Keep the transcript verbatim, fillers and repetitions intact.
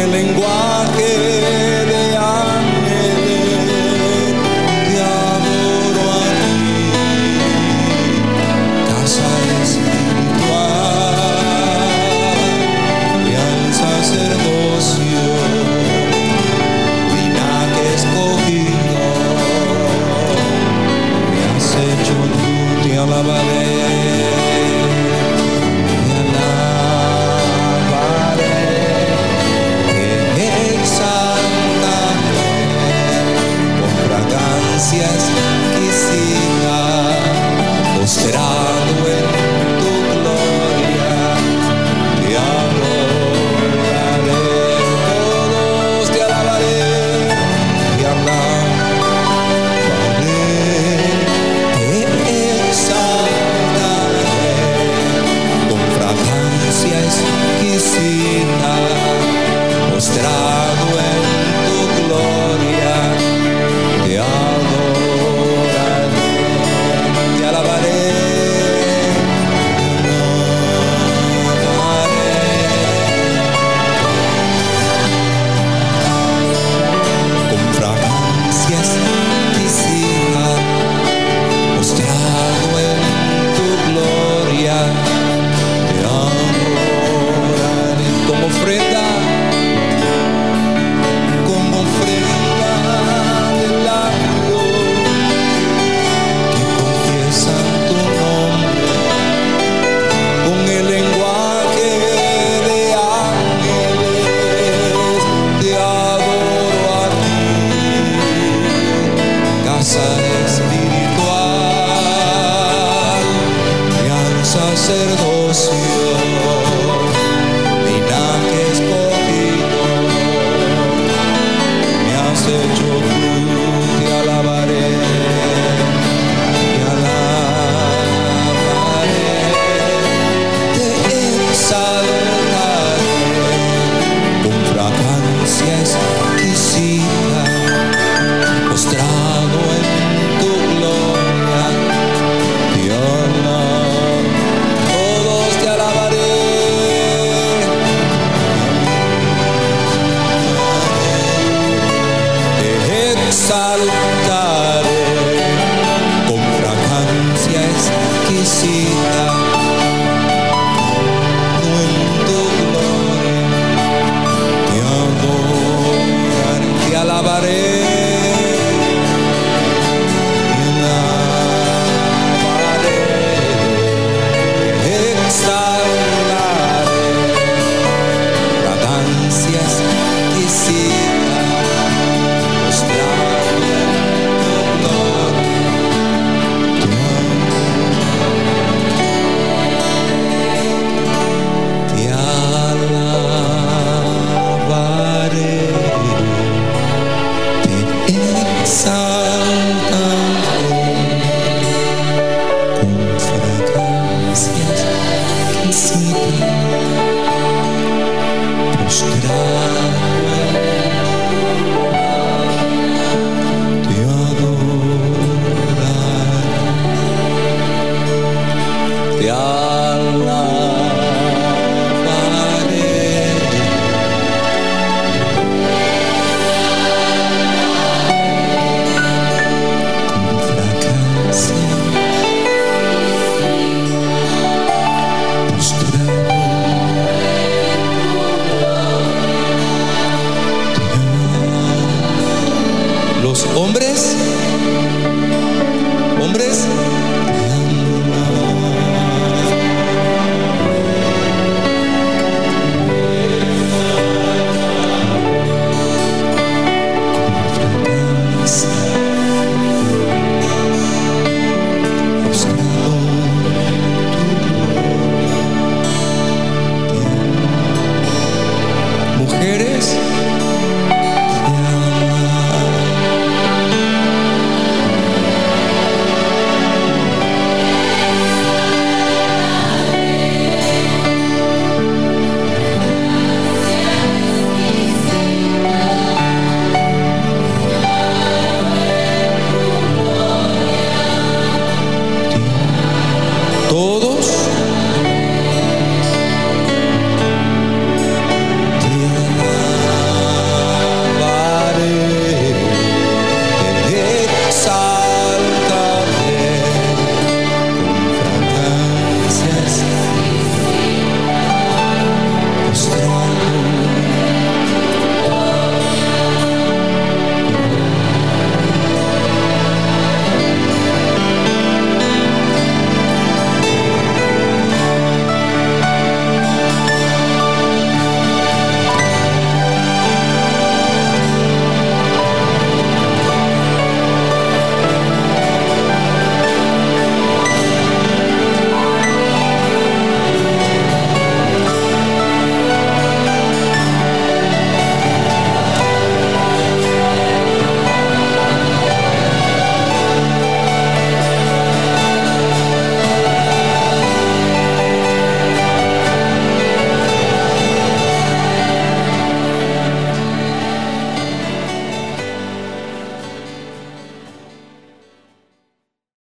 el lenguaje de ángeles, te adoro a ti, casa espiritual, real sacerdocio, linaje escogido, me has hecho tú, te alabaré. Postrado en tu gloria, te adoraré, todos te alabaré, te alabaré, te exaltaré, con fragancia exquisita, postrado en tu gloria, te adoraré, te alabaré. Sacerdocio, linaje escogido, me has hecho tú, te alabaré, te alabaré, te exaltaré, con fragancia exquisita, postrado en tu gloria, te alabaré. Exaltaré, con fragancia exquisita, no en tu gloria, te adoraré, te alabaré, te alabaré, te exaltaré, fragancia exquisita, te alabaré, con fragancia, postrado, los hombres, hombres, mujeres,